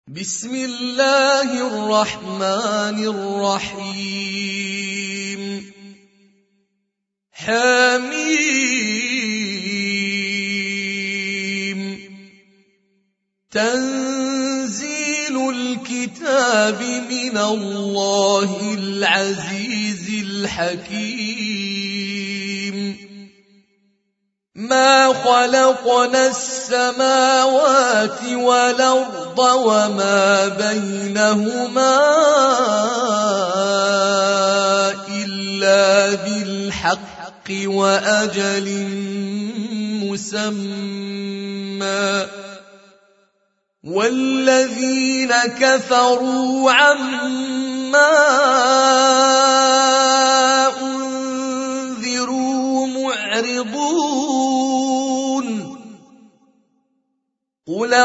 بسم الله الرحمن الرحيم حميم تنزيل الكتاب من الله العزيز الحكيم ما خلقنا السماوات والأرض وما بينهما إلا بالحق وأجل مسمى والذين كفروا عما أنذروا معرضون قل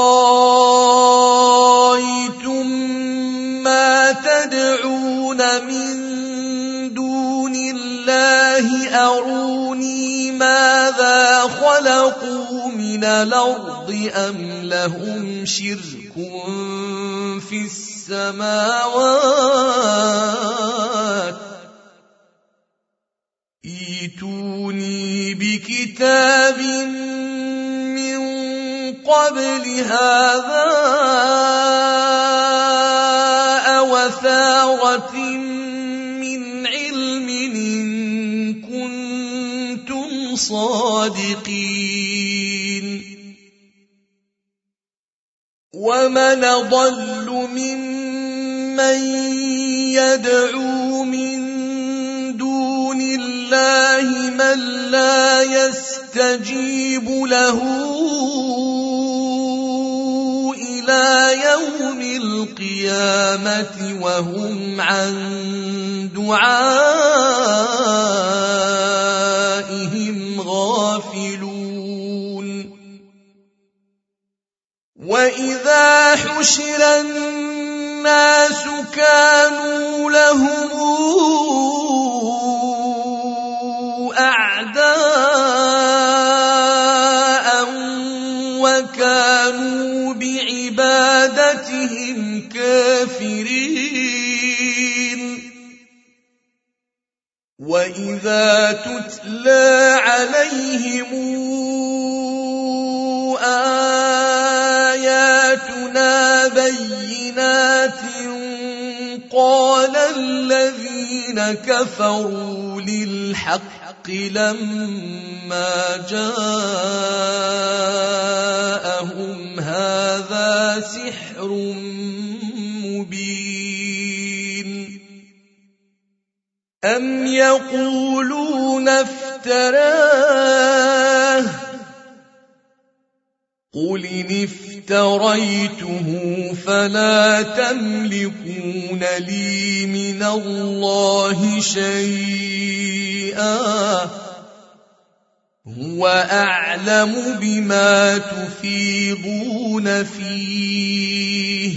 أرأيتم ما تدعون من دون الله أروني ماذا خلقوا من الأرض أم لهم شرك في السماوات ائتوني بكتاب من قبل هذا أو أثارة من علم إن كنتم صادقين ومن أضل ممن يدعو من دون الله من لا يستجيب له إلى يوم القيامة وهم عن دعائهم غافلون وإذا حشر الناس كانوا لهم أعداء وكانوا بعبادتهم كافرين وإذا تتلى عليهم آياتنا بينات قال الذين كفروا للحق لما جاءهم هذا سحر مبين أم يقولون افتراه قل إن افتريته فلا تملكون لي من الله شيئا هو أعلم بما تفيضون فيه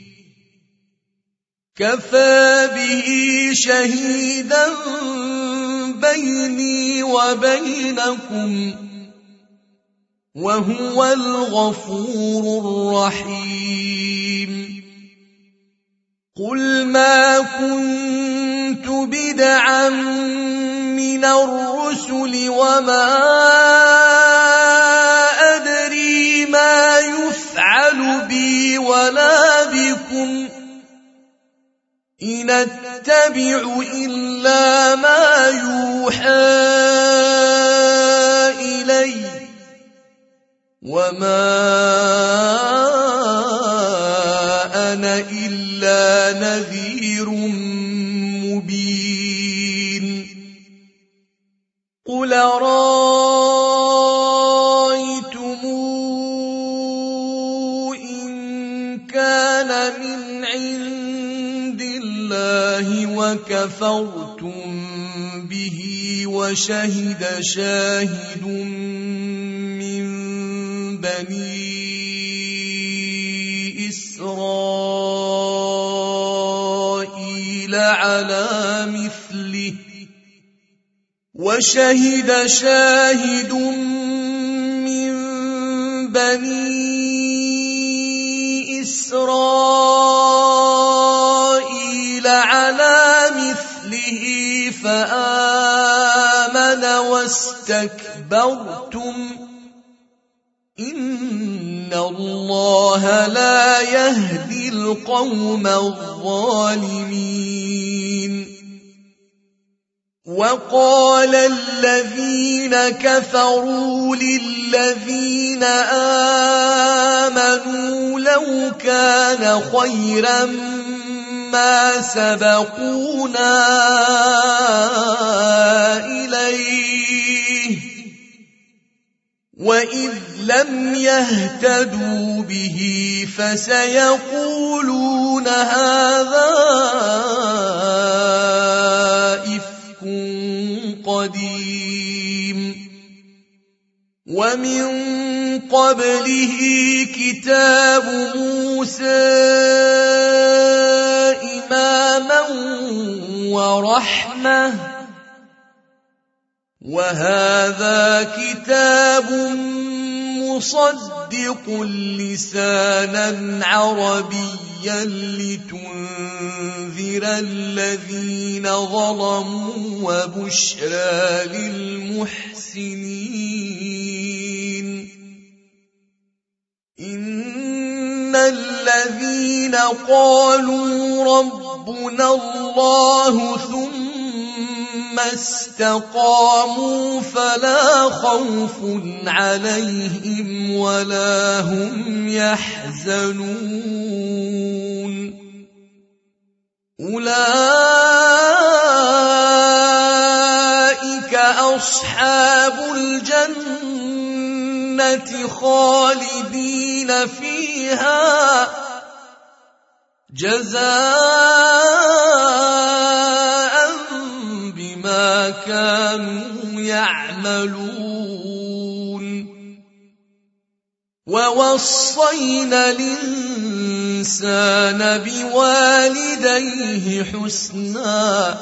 كفى به شهيدا بيني وبينكم وهو الغفور الرحيم قل ما كنت بدعا من الرسل وما أدري ما يفعل بي ولا بكم إن أتبع إلا ما يوحى إلي وما أنا إلا نذير مبين قل أرأيتم إن كان من عند الله وكفرتم به وشهد شاهد بني إسرائيل على مثله وشهد شاهد من بني إسرائيل إسرائيل على مثله فآمن واستكبرتم إن الله لا يهدي القوم الظالمين. وقال الذين كفروا للذين آمنوا لو كان خيرا ما سبقونا إليه وإذ لم يهتدوا به فسيقولون هذا إفك قديم. ومن قبله كتاب موسى إماما ورحمة وهذا كتاب مصدق لسانا عربيا لتنذر الذين ظلموا وبشرى للمحسنين. إن الذين قالوا ربنا الله ثم استقاموا فلا خوف عليهم ولا هم يحزنون. أولئك أصحاب الجنة خالدين فيها جزاء بما كانوا يعملون. ووصينا الإنسان بوالديه حسنا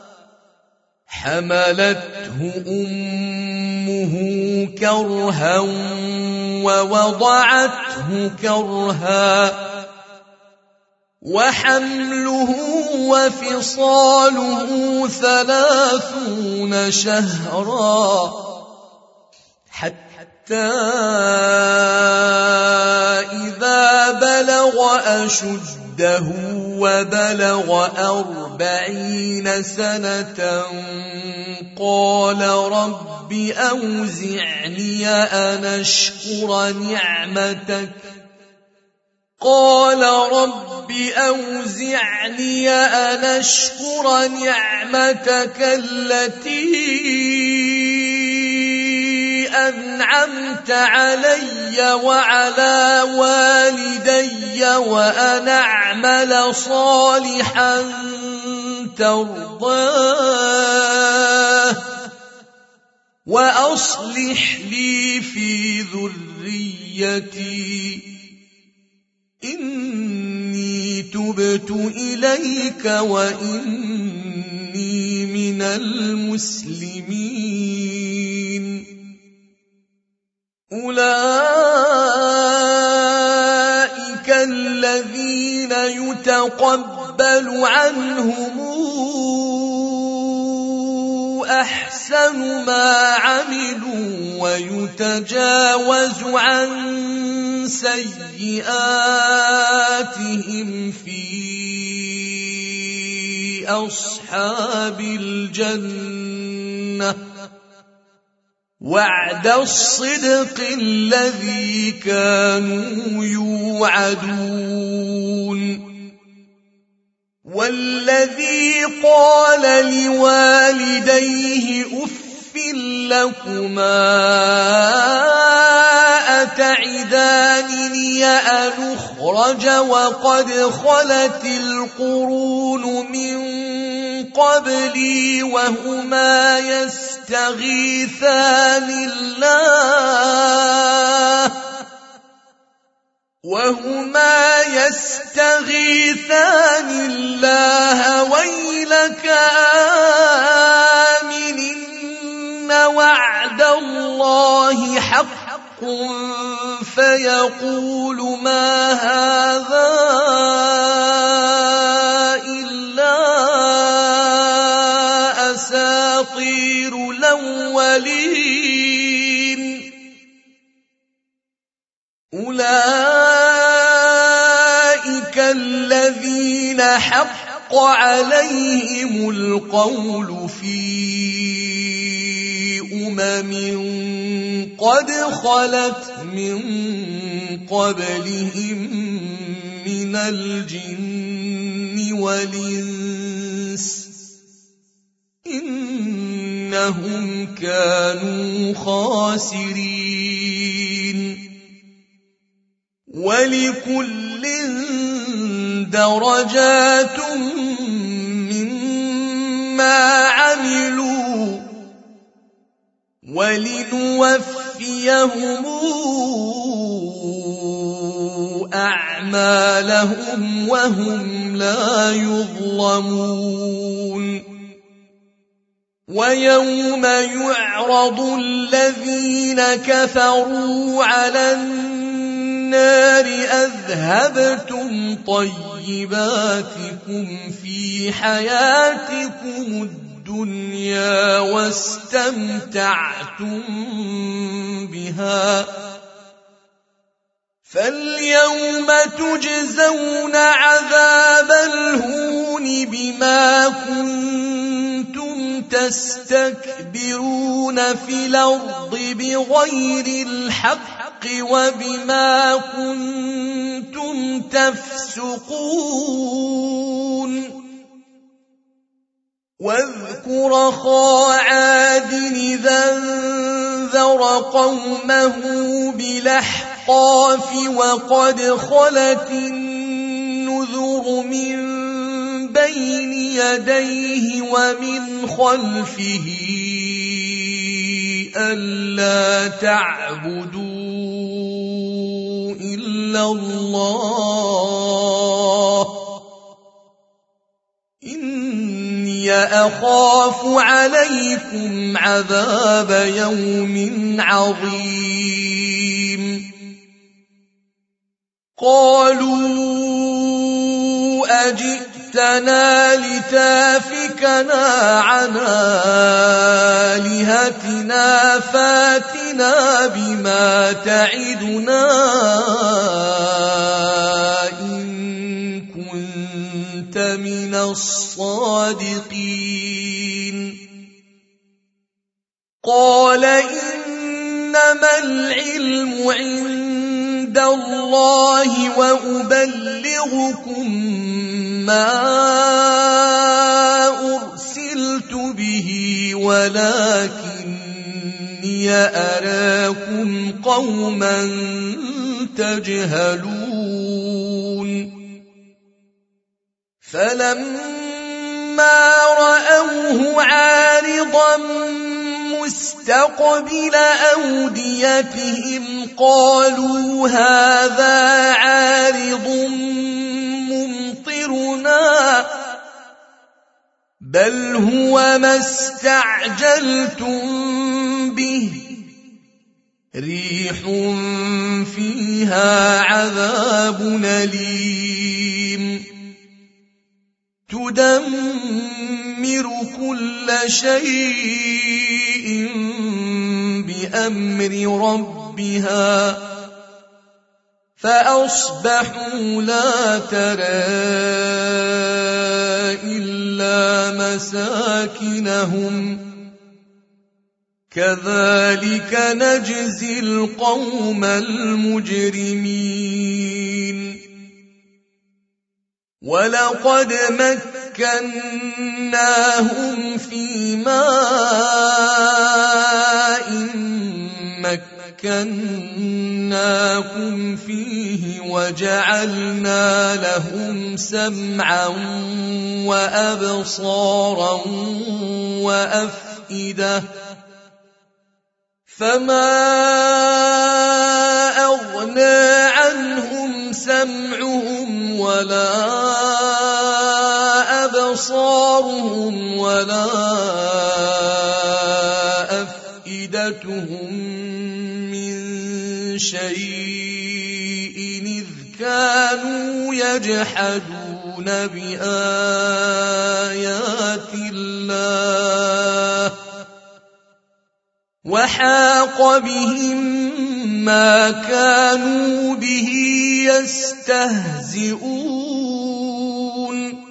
حملته أمه كرها ووضعته كرها وحمله وفصاله 30 شهرا حتى إذا بلغ أشده وبلغ 40 سنة قال رب أوزعني أن أشكر نعمتك التي أنعمت علي وعلى والدي وأن أعمل صالحا ترضاه وأصلح لي في ذريتي إني تبت إليك وإني من المسلمين. أولئك الذين يتقبل عنهم أحسن ما عملوا ويتجاوز عن سيئاتهم في أصحاب الجنة وعد الصدق الذي كانوا يوعدون. والذي قال لوالديه أف لكما أتعدانني أن أخرج وقد خلت القرون من قبلي وهما يستغيثان الله ويلك آمن إن وعد الله حق فيقول ما هذا أساطير الأولين أولئك الذين حق عليهم القول في قد خلت من قبلهم من الجن والإنس إنهم كانوا خاسرين ولكل درجات مما عملوا ولنوفيهم أعمالهم وهم لا يظلمون ويوم يعرض الذين كفروا على النار أذهبتم طيباتكم في حياتكم الدنيا واستمتعتم بها فاليوم تجزون عذاب الهون بما كنتم تستكبرون في الأرض بغير الحق وبما كنتم تفسقون واذكر أخا عاد إذا انذر قومه بالأحقاف وقد خلت النذر من بين يديه ومن خلفه ألا تعبدوا إلا الله إني أخاف عليكم عذاب يوم عظيم قالوا أجئتنا لتافكنا عن آلهتنا فاتنا بما تعدنا إن كنت من الصادقين قال إنما العلم عند الله وأبلغكم ما أرسلت به ولكني أراكم قوما تجهلون فلما رأوه عارضا مستقبل أوديتهم قالوا هذا عارض ممطرنا بل هو ما استعجلتم به ريح فيها عذاب أليم تدمر كل شيء بأمر ربها فأصبحوا لا ترى إلا مساكنهم كذلك نجزي القوم المجرمين ولقد مكناهم في ماء مكناكم فيه وجعلنا لهم سمعا وأبصارا وأفئدة فما أغنى عنهم سمعهم ولا أبصارهم ولا أفئدتهم من شيء إذ كانوا يجحدون بآيات الله وحاق بهم ما كانوا به يستهزئون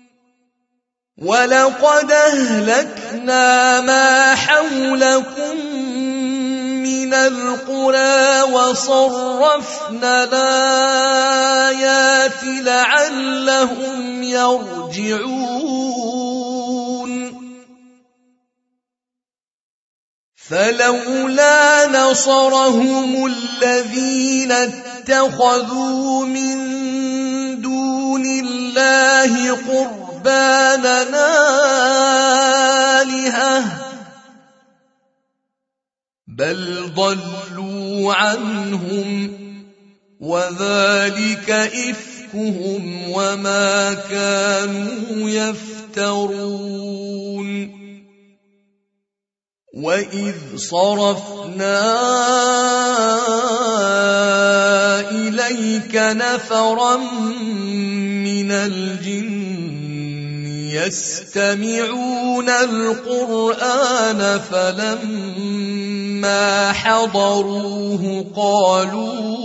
ولقد أهلكنا ما حولكم من القرى وصرفنا الآيات لعلهم يرجعون فلولا نصرهم الذين اتخذوا من دون الله قربانا آلهة بل ضلوا عنهم وذلك إفكهم وما كانوا يفترون وإذ صرفنا إليك نفرا من الجن يستمعون القرآن فلما حضروه قالوا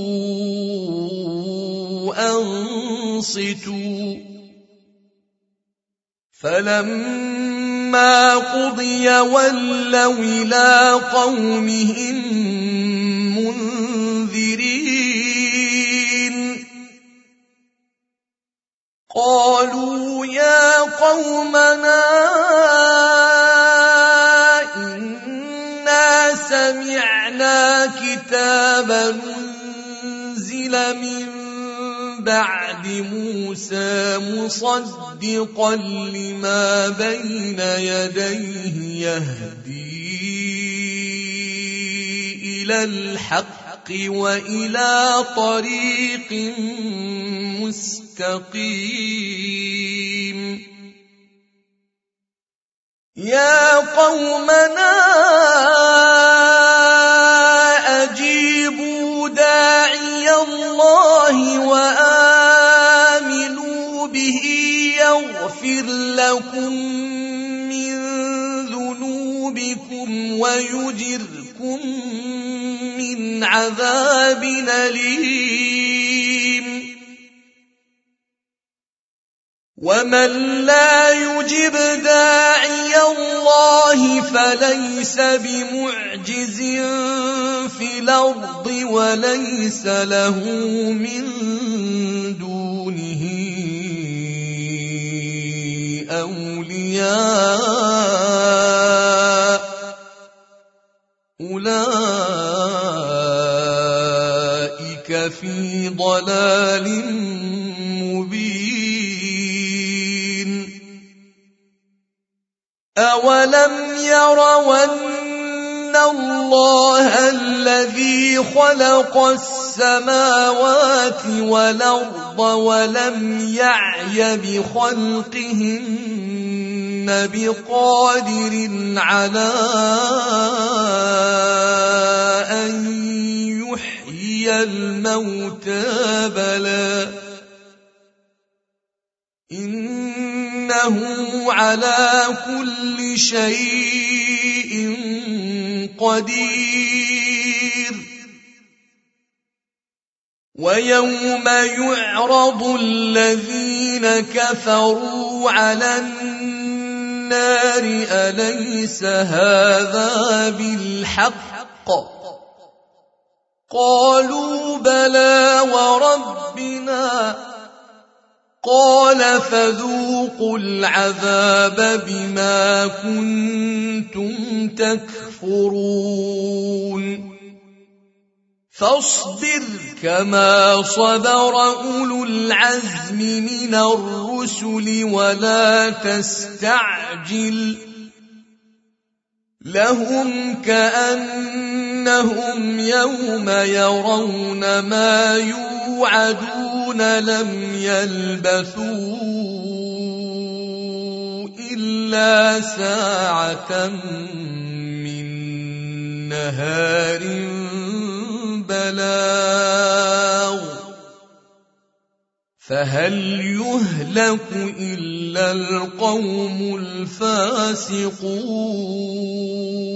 أنصتوا فلما قضي ولوا إلى قومهم منذرين قالوا يا قومنا إنا سمعنا كتابا أنزل من بعد موسى مصدقا لما بين يديه يهدي إلى الحق وإلى طريق مستقيم يا قومنا أجيبوا داعي الله وآمنوا به يغفر لكم من ذنوبكم ويجركم من عذاب أليم ومن لا يجب داعي الله فليس بمعجز في الأرض وليس له من دونه أولياء أولئك في ضلال مبين أولم يروا أن الله الذي خلق السماوات والأرض ولم يعي بخلقهن بقادر على أن يحيي الموتى بلى إنه على كل شيء قدير ويوم يعرض الذين كفروا على النار أليس هذا بالحق قالوا بلى وربنا قال فذوقوا العذاب بما كنتم تكفرون فاصبر كما صبر أولو العزم من الرسل ولا تستعجل لهم كأنهم يوم يرون ما يوعدون لم يلبثوا إلا ساعة من نهار بلاغ فهل يهلك إلا القوم الفاسقون